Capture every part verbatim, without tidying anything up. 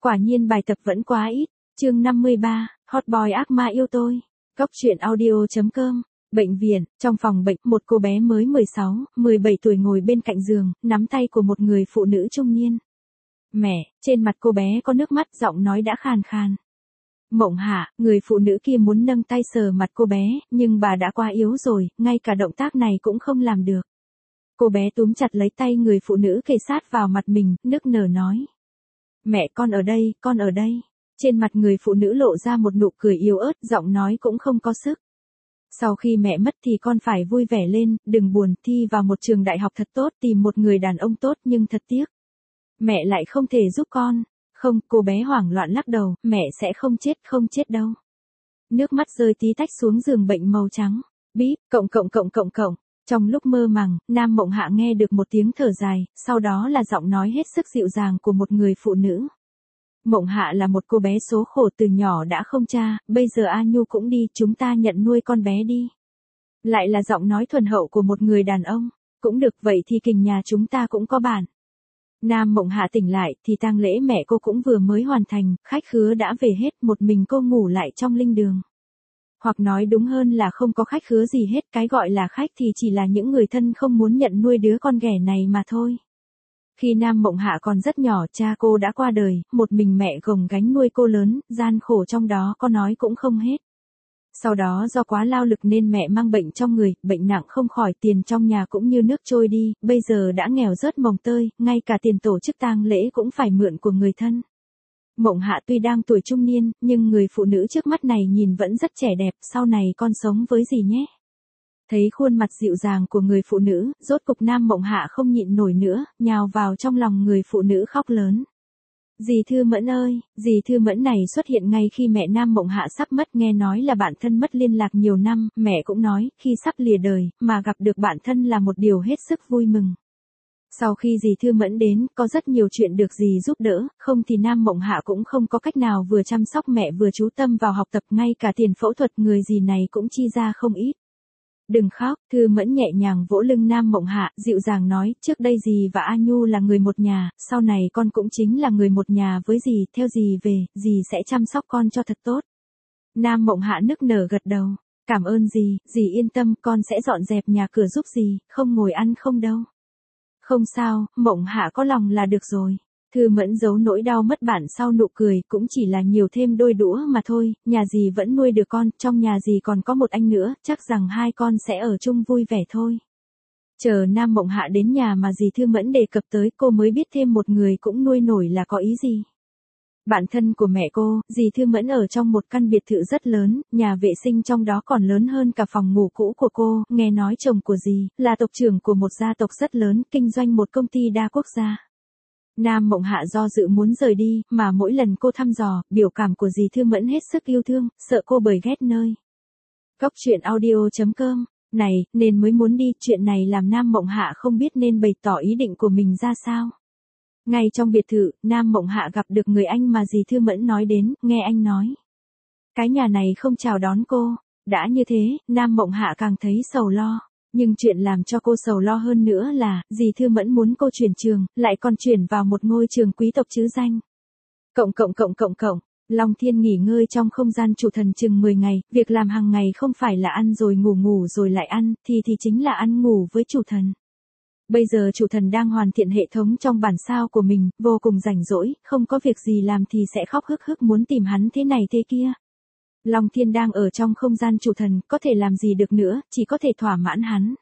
Quả nhiên bài tập vẫn quá ít. Chương năm mươi ba, Hot Boy ác ma yêu tôi. Góc truyện audio.com. Bệnh viện, trong phòng bệnh, một cô bé mới mười sáu, mười bảy tuổi ngồi bên cạnh giường, nắm tay của một người phụ nữ trung niên. Mẹ, trên mặt cô bé có nước mắt, giọng nói đã khàn khàn. Mộng Hạ, người phụ nữ kia muốn nâng tay sờ mặt cô bé, nhưng bà đã quá yếu rồi, ngay cả động tác này cũng không làm được. Cô bé túm chặt lấy tay người phụ nữ kề sát vào mặt mình, nức nở nói. Mẹ, con ở đây, con ở đây. Trên mặt người phụ nữ lộ ra một nụ cười yếu ớt, giọng nói cũng không có sức. Sau khi mẹ mất thì con phải vui vẻ lên, đừng buồn, thi vào một trường đại học thật tốt, tìm một người đàn ông tốt, nhưng thật tiếc. Mẹ lại không thể giúp con. Không, cô bé hoảng loạn lắc đầu, mẹ sẽ không chết, không chết đâu. Nước mắt rơi tí tách xuống giường bệnh màu trắng. Bíp, cộng cộng cộng cộng cộng. Trong lúc mơ màng, Nam Mộng Hạ nghe được một tiếng thở dài, sau đó là giọng nói hết sức dịu dàng của một người phụ nữ. Mộng Hạ là một cô bé số khổ, từ nhỏ đã không cha, bây giờ A Nhu cũng đi, chúng ta nhận nuôi con bé đi. Lại là giọng nói thuần hậu của một người đàn ông. Cũng được, vậy thì kình nhà chúng ta cũng có bản. Nam Mộng Hạ tỉnh lại thì tang lễ mẹ cô cũng vừa mới hoàn thành, khách khứa đã về hết, một mình cô ngủ lại trong linh đường. Hoặc nói đúng hơn là không có khách khứa gì hết, cái gọi là khách thì chỉ là những người thân không muốn nhận nuôi đứa con ghẻ này mà thôi. Khi Nam Mộng Hạ còn rất nhỏ, cha cô đã qua đời, một mình mẹ gồng gánh nuôi cô lớn, gian khổ trong đó có nói cũng không hết. Sau đó do quá lao lực nên mẹ mang bệnh trong người, bệnh nặng không khỏi, tiền trong nhà cũng như nước trôi đi, bây giờ đã nghèo rớt mồng tơi, ngay cả tiền tổ chức tang lễ cũng phải mượn của người thân. Mộng Hạ tuy đang tuổi trung niên, nhưng người phụ nữ trước mắt này nhìn vẫn rất trẻ đẹp, sau này con sống với gì nhé? Thấy khuôn mặt dịu dàng của người phụ nữ, rốt cục Nam Mộng Hạ không nhịn nổi nữa, nhào vào trong lòng người phụ nữ khóc lớn. Dì Thư Mẫn ơi, dì Thư Mẫn này xuất hiện ngay khi mẹ Nam Mộng Hạ sắp mất, nghe nói là bạn thân mất liên lạc nhiều năm, mẹ cũng nói, khi sắp lìa đời, mà gặp được bạn thân là một điều hết sức vui mừng. Sau khi dì Thư Mẫn đến, có rất nhiều chuyện được dì giúp đỡ, không thì Nam Mộng Hạ cũng không có cách nào vừa chăm sóc mẹ vừa chú tâm vào học tập, ngay cả tiền phẫu thuật người dì này cũng chi ra không ít. Đừng khóc, Thư Mẫn nhẹ nhàng vỗ lưng Nam Mộng Hạ, dịu dàng nói, trước đây dì và A Nhu là người một nhà, sau này con cũng chính là người một nhà với dì, theo dì về, dì sẽ chăm sóc con cho thật tốt. Nam Mộng Hạ nức nở gật đầu, cảm ơn dì, dì yên tâm, con sẽ dọn dẹp nhà cửa giúp dì, không ngồi ăn không đâu. Không sao, Mộng Hạ có lòng là được rồi. Thư Mẫn giấu nỗi đau mất bản sau nụ cười, cũng chỉ là nhiều thêm đôi đũa mà thôi, nhà dì vẫn nuôi được con, trong nhà dì còn có một anh nữa, chắc rằng hai con sẽ ở chung vui vẻ thôi. Chờ Nam Mộng Hạ đến nhà mà dì Thư Mẫn đề cập tới, cô mới biết thêm một người cũng nuôi nổi là có ý gì. Bạn thân của mẹ cô, dì Thư Mẫn ở trong một căn biệt thự rất lớn, nhà vệ sinh trong đó còn lớn hơn cả phòng ngủ cũ của cô, nghe nói chồng của dì, là tộc trưởng của một gia tộc rất lớn, kinh doanh một công ty đa quốc gia. Nam Mộng Hạ do dự muốn rời đi, mà mỗi lần cô thăm dò, biểu cảm của dì Thư Mẫn hết sức yêu thương, sợ cô bởi ghét nơi. Góc truyện audio.com. Này, nên mới muốn đi, chuyện này làm Nam Mộng Hạ không biết nên bày tỏ ý định của mình ra sao. Ngay trong biệt thự, Nam Mộng Hạ gặp được người anh mà dì Thư Mẫn nói đến, nghe anh nói. Cái nhà này không chào đón cô. Đã như thế, Nam Mộng Hạ càng thấy sầu lo. Nhưng chuyện làm cho cô sầu lo hơn nữa là, dì Thư Mẫn muốn cô chuyển trường, lại còn chuyển vào một ngôi trường quý tộc chứ danh. Cộng cộng cộng cộng cộng, Long Thiên nghỉ ngơi trong không gian chủ thần chừng mười ngày, việc làm hàng ngày không phải là ăn rồi ngủ ngủ rồi lại ăn, thì thì chính là ăn ngủ với chủ thần. Bây giờ chủ thần đang hoàn thiện hệ thống trong bản sao của mình, vô cùng rảnh rỗi, không có việc gì làm thì sẽ khóc hức hức muốn tìm hắn thế này thế kia. Long Thiên đang ở trong không gian chủ thần, có thể làm gì được nữa, chỉ có thể thỏa mãn hắn.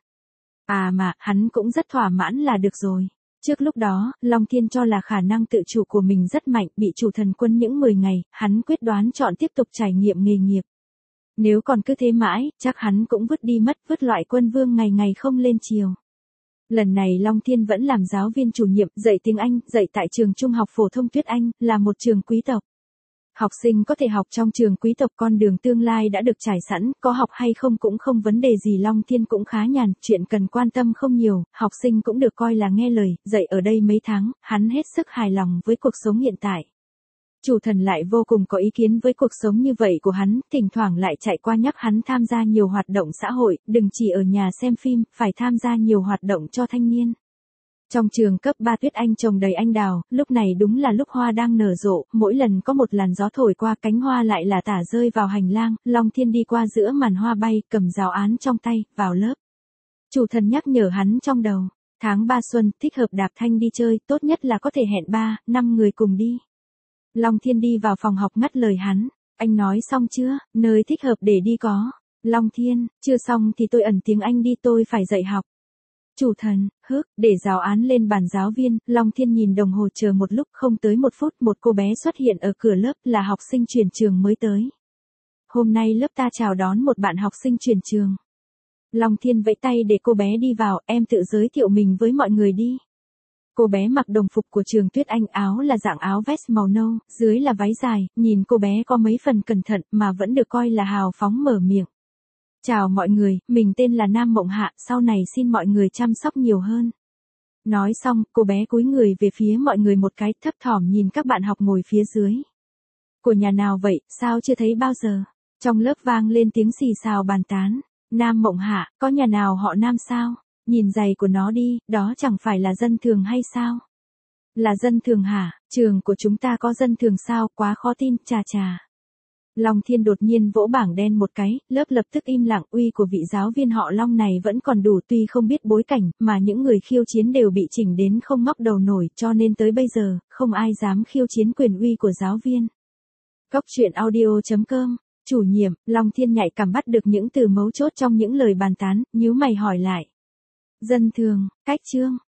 À mà, hắn cũng rất thỏa mãn là được rồi. Trước lúc đó, Long Thiên cho là khả năng tự chủ của mình rất mạnh, bị chủ thần quân những mười ngày, hắn quyết đoán chọn tiếp tục trải nghiệm nghề nghiệp. Nếu còn cứ thế mãi, chắc hắn cũng vứt đi mất, vứt loại quân vương ngày ngày không lên chiều. Lần này Long Thiên vẫn làm giáo viên chủ nhiệm, dạy tiếng Anh, dạy tại trường trung học phổ thông Tuyết Anh, là một trường quý tộc. Học sinh có thể học trong trường quý tộc, con đường tương lai đã được trải sẵn, có học hay không cũng không vấn đề gì. Long Thiên cũng khá nhàn, chuyện cần quan tâm không nhiều, học sinh cũng được coi là nghe lời, dạy ở đây mấy tháng, hắn hết sức hài lòng với cuộc sống hiện tại. Chủ thần lại vô cùng có ý kiến với cuộc sống như vậy của hắn, thỉnh thoảng lại chạy qua nhắc hắn tham gia nhiều hoạt động xã hội, đừng chỉ ở nhà xem phim, phải tham gia nhiều hoạt động cho thanh niên. Trong trường cấp ba Tuyết Anh trồng đầy anh đào, lúc này đúng là lúc hoa đang nở rộ, mỗi lần có một làn gió thổi qua cánh hoa lại là tả rơi vào hành lang, Long Thiên đi qua giữa màn hoa bay, cầm giáo án trong tay, vào lớp. Chủ thần nhắc nhở hắn trong đầu, tháng ba xuân, thích hợp Đạp Thanh đi chơi, tốt nhất là có thể hẹn ba, năm người cùng đi. Long Thiên đi vào phòng học ngắt lời hắn, anh nói xong chưa, nơi thích hợp để đi có. Long Thiên, chưa xong thì tôi ẩn tiếng Anh đi, tôi phải dạy học. Chủ thần, hức, để giáo án lên bàn giáo viên, Long Thiên nhìn đồng hồ chờ một lúc, không tới một phút một cô bé xuất hiện ở cửa lớp, là học sinh chuyển trường mới tới. Hôm nay lớp ta chào đón một bạn học sinh chuyển trường. Long Thiên vẫy tay để cô bé đi vào, em tự giới thiệu mình với mọi người đi. Cô bé mặc đồng phục của trường Tuyết Anh, áo là dạng áo vest màu nâu, dưới là váy dài, nhìn cô bé có mấy phần cẩn thận mà vẫn được coi là hào phóng mở miệng. Chào mọi người, mình tên là Nam Mộng Hạ, sau này xin mọi người chăm sóc nhiều hơn. Nói xong, cô bé cúi người về phía mọi người một cái, thấp thỏm nhìn các bạn học ngồi phía dưới. Của nhà nào vậy, sao chưa thấy bao giờ? Trong lớp vang lên tiếng xì xào bàn tán. Nam Mộng Hạ, có nhà nào họ Nam sao? Nhìn giày của nó đi, đó chẳng phải là dân thường hay sao? Là dân thường hả? Trường của chúng ta có dân thường sao? Quá khó tin, chà chà. Long Thiên đột nhiên vỗ bảng đen một cái, lớp lập tức im lặng, uy của vị giáo viên họ Long này vẫn còn đủ, tuy không biết bối cảnh, mà những người khiêu chiến đều bị chỉnh đến không ngóc đầu nổi, cho nên tới bây giờ, không ai dám khiêu chiến quyền uy của giáo viên. Cốc truyện audio chấm com, chủ nhiệm, Long Thiên nhạy cảm bắt được những từ mấu chốt trong những lời bàn tán, nhíu mày hỏi lại. Dân thường, cách chương,